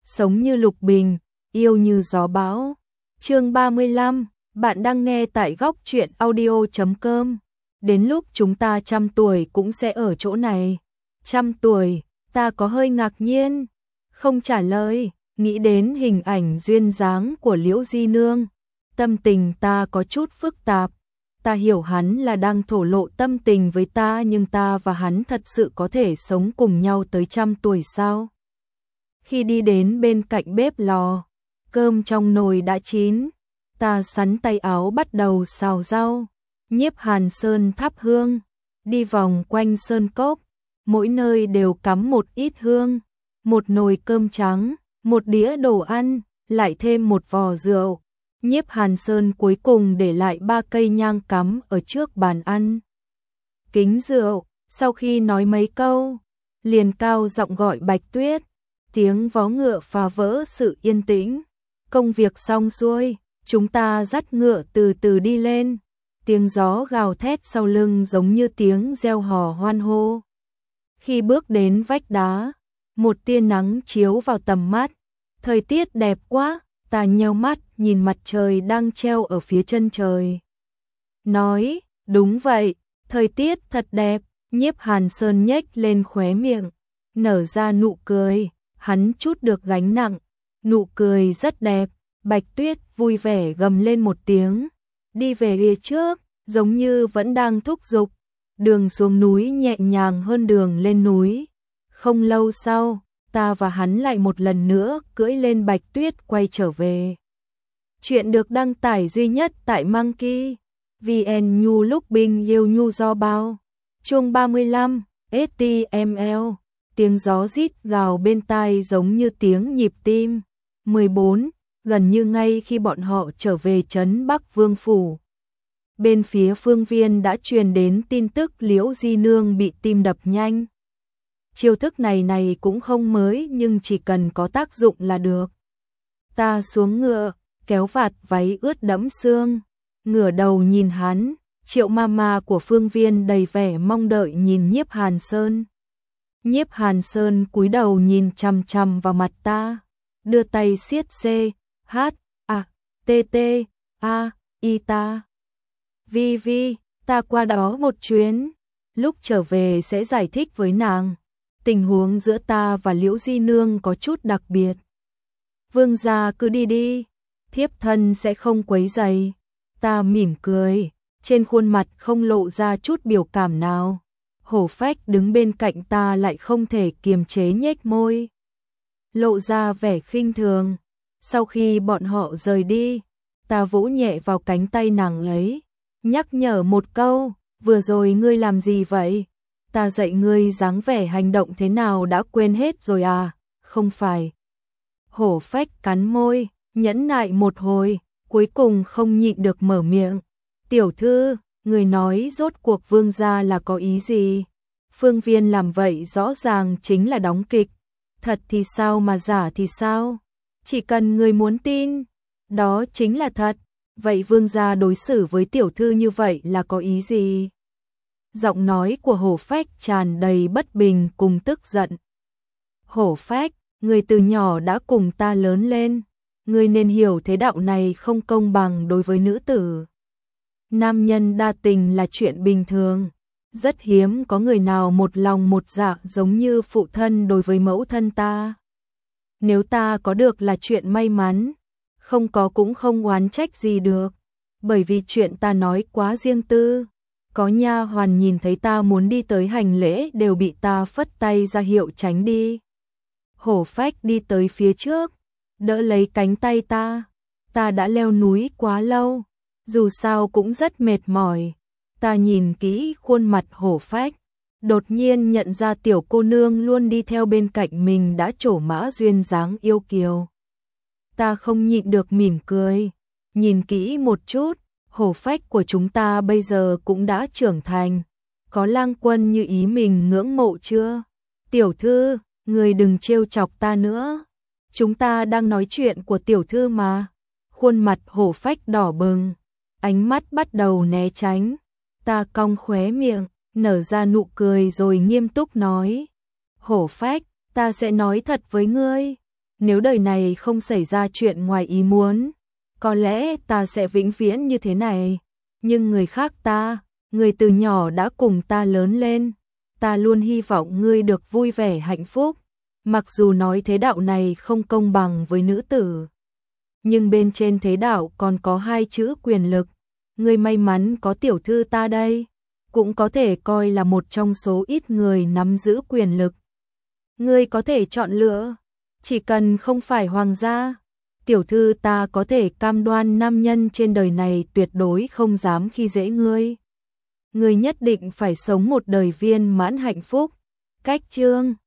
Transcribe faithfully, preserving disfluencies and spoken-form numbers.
sống như lục bình, yêu như gió bão. Chương ba mươi lăm, bạn đang nghe tại góc truyện audio chấm com. Đến lúc chúng ta trăm tuổi cũng sẽ ở chỗ này. Trăm tuổi, ta có hơi ngạc nhiên, không trả lời, nghĩ đến hình ảnh duyên dáng của Liễu Di Nương. Tâm tình ta có chút phức tạp. Ta hiểu hắn là đang thổ lộ tâm tình với ta, nhưng ta và hắn thật sự có thể sống cùng nhau tới trăm tuổi sao? Khi đi đến bên cạnh bếp lò, cơm trong nồi đã chín, ta sắn tay áo bắt đầu xào rau. Nhiếp Hàn Sơn thắp hương, đi vòng quanh sơn cốc, mỗi nơi đều cắm một ít hương, một nồi cơm trắng, một đĩa đồ ăn, lại thêm một vò rượu. Nhiếp Hàn Sơn cuối cùng để lại ba cây nhang cắm ở trước bàn ăn. Kính rượu, sau khi nói mấy câu, liền cao giọng gọi Bạch Tuyết. Tiếng vó ngựa phá vỡ sự yên tĩnh. Công việc xong xuôi, chúng ta dắt ngựa từ từ đi lên. Tiếng gió gào thét sau lưng giống như tiếng reo hò hoan hô. Khi bước đến vách đá, một tia nắng chiếu vào tầm mắt. Thời tiết đẹp quá, ta nheo mắt nhìn mặt trời đang treo ở phía chân trời. Nói, đúng vậy, thời tiết thật đẹp. Nhiếp Hàn Sơn nhếch lên khóe miệng, nở ra nụ cười, hắn chút được gánh nặng, nụ cười rất đẹp. Bạch Tuyết vui vẻ gầm lên một tiếng, đi về phía trước, giống như vẫn đang thúc giục. Đường xuống núi nhẹ nhàng hơn đường lên núi. Không lâu sau, ta và hắn lại một lần nữa cưỡi lên Bạch Tuyết quay trở về. Chuyện được đăng tải duy nhất tại Monkey vê en Nhu lúc bình yêu nhu do bao. Chương ba mươi lăm, ét tê em lờ. Tiếng gió rít gào bên tai giống như tiếng nhịp tim. mười bốn, gần như ngay khi bọn họ trở về trấn Bắc Vương Phủ. Bên phía Phương Viên đã truyền đến tin tức Liễu Di Nương bị tim đập nhanh. Chiêu thức này này cũng không mới, nhưng chỉ cần có tác dụng là được. Ta xuống ngựa, kéo vạt váy ướt đẫm sương, ngửa đầu nhìn hắn. Triệu Mama của Phương Viên đầy vẻ mong đợi nhìn Nhiếp Hàn Sơn. Nhiếp Hàn Sơn cúi đầu nhìn chằm chằm vào mặt ta, đưa tay siết C, H, A, T, T, A, I ta. Vi Vi, ta qua đó một chuyến, lúc trở về sẽ giải thích với nàng. Tình huống giữa ta và Liễu Di Nương có chút đặc biệt. Vương gia cứ đi đi, thiếp thân sẽ không quấy rầy. Ta mỉm cười, trên khuôn mặt không lộ ra chút biểu cảm nào. Hổ Phách đứng bên cạnh ta lại không thể kiềm chế nhếch môi, lộ ra vẻ khinh thường. Sau khi bọn họ rời đi, ta vỗ nhẹ vào cánh tay nàng ấy, nhắc nhở một câu, vừa rồi ngươi làm gì vậy? Ta dạy ngươi dáng vẻ hành động thế nào đã quên hết rồi à? Không phải. Hổ Phách cắn môi, nhẫn nại một hồi, cuối cùng không nhịn được mở miệng. Tiểu thư, người nói rốt cuộc vương gia là có ý gì? Phương Viên làm vậy rõ ràng chính là đóng kịch. Thật thì sao mà giả thì sao? Chỉ cần người muốn tin, đó chính là thật. Vậy vương gia đối xử với tiểu thư như vậy là có ý gì? Giọng nói của Hổ Phách tràn đầy bất bình cùng tức giận. Hổ Phách, người từ nhỏ đã cùng ta lớn lên, người nên hiểu thế đạo này không công bằng đối với nữ tử. Nam nhân đa tình là chuyện bình thường, rất hiếm có người nào một lòng một dạ giống như phụ thân đối với mẫu thân ta. Nếu ta có được là chuyện may mắn, không có cũng không oán trách gì được, bởi vì chuyện ta nói quá riêng tư. Có nha hoàn nhìn thấy ta muốn đi tới hành lễ đều bị ta phất tay ra hiệu tránh đi. Hổ Phách đi tới phía trước, đỡ lấy cánh tay ta. Ta đã leo núi quá lâu, dù sao cũng rất mệt mỏi. Ta nhìn kỹ khuôn mặt Hổ Phách, đột nhiên nhận ra tiểu cô nương luôn đi theo bên cạnh mình đã trổ mã duyên dáng yêu kiều. Ta không nhịn được mỉm cười, nhìn kỹ một chút, Hổ Phách của chúng ta bây giờ cũng đã trưởng thành, có lang quân như ý mình ngưỡng mộ chưa? Tiểu thư, người đừng trêu chọc ta nữa, chúng ta đang nói chuyện của tiểu thư mà. Khuôn mặt Hổ Phách đỏ bừng, ánh mắt bắt đầu né tránh. Ta cong khóe miệng, nở ra nụ cười rồi nghiêm túc nói. Hổ Phách, ta sẽ nói thật với ngươi. Nếu đời này không xảy ra chuyện ngoài ý muốn, có lẽ ta sẽ vĩnh viễn như thế này. Nhưng người khác ta, người từ nhỏ đã cùng ta lớn lên, ta luôn hy vọng ngươi được vui vẻ hạnh phúc. Mặc dù nói thế đạo này không công bằng với nữ tử, nhưng bên trên thế đạo còn có hai chữ quyền lực. Ngươi may mắn có tiểu thư ta đây, cũng có thể coi là một trong số ít người nắm giữ quyền lực. Ngươi có thể chọn lựa, chỉ cần không phải hoàng gia, tiểu thư ta có thể cam đoan nam nhân trên đời này tuyệt đối không dám khi dễ ngươi. Ngươi nhất định phải sống một đời viên mãn hạnh phúc. Cách chương